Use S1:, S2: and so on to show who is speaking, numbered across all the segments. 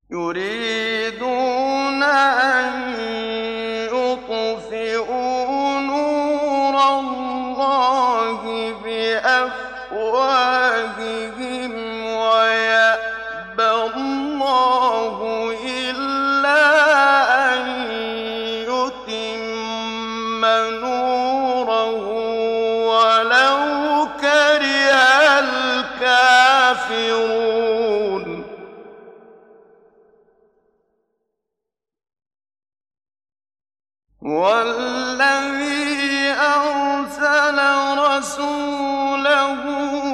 S1: يريدون أن يطفئوا نور الله بأفواههم ويأبى الله إلا أن يتم نوره ولو كره الكافرون. والذي أرسل رسوله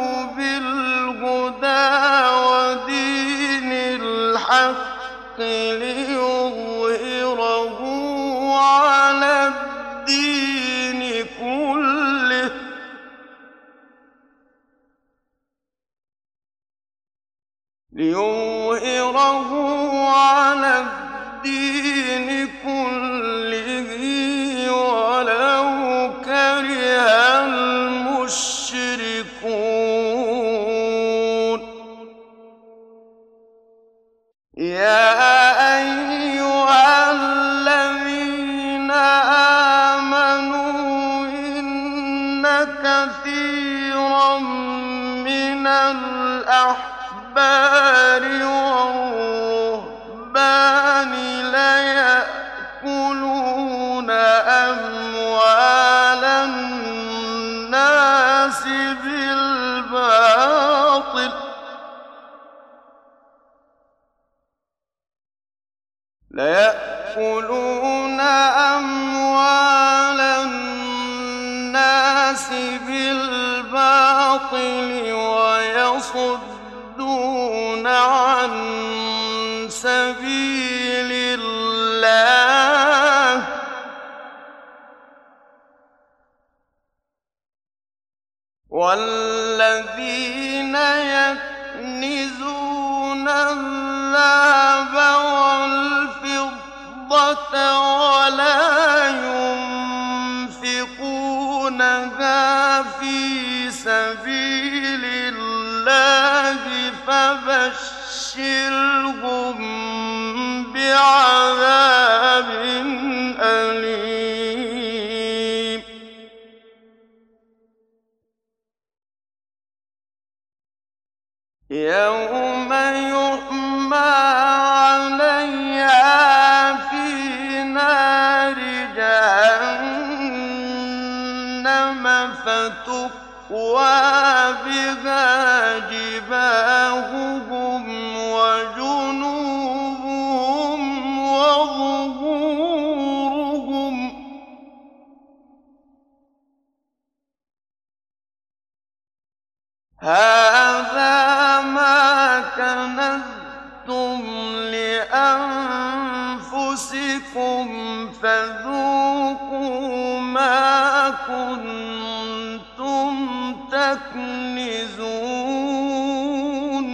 S1: بالهدى ودين الحق ليظهره على الدين كله ولو كره المشركون. يا أيها الذين آمنوا إن كثيرا من الأحبار والرهبان ليأكلون أموال الناس بالباطل ويصدون عن سبيل الله والذين يكنزون الذهب والفضة ولا ينفقونها في سبيل الله فبشرهم بعذاب أليم. يوم يحمى عليها في نار جهنم فتكوى بها جباههم وجنوبهم وظهورهم هذا ما كنزتم لأنفسكم فذوقوا ما كنتم تكنزون.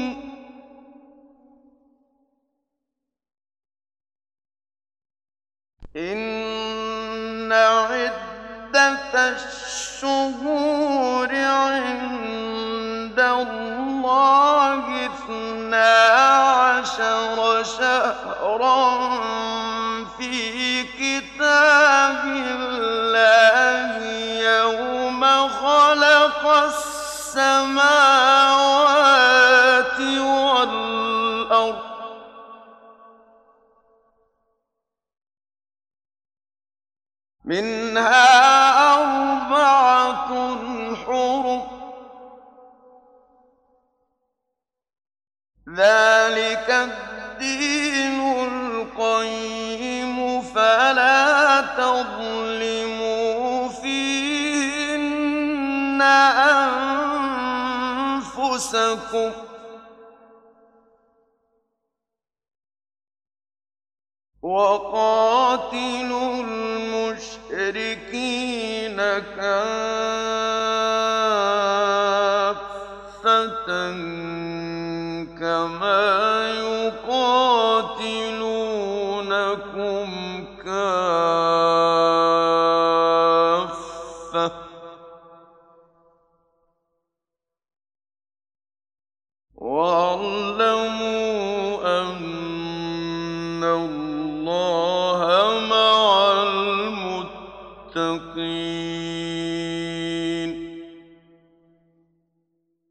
S1: إن عدة الشهور عند الله 12 شهرا في كتاب الله يوم خلق السماوات والأرض منها 4 حرم ذلك الدين القيم فلا تظلموا فيهن أنفسكم وقاتلوا المشركين كافة كما يقاتلونكم كافة واعلموا أن اللَّهَ مَعَ الْمُتَّقِينَ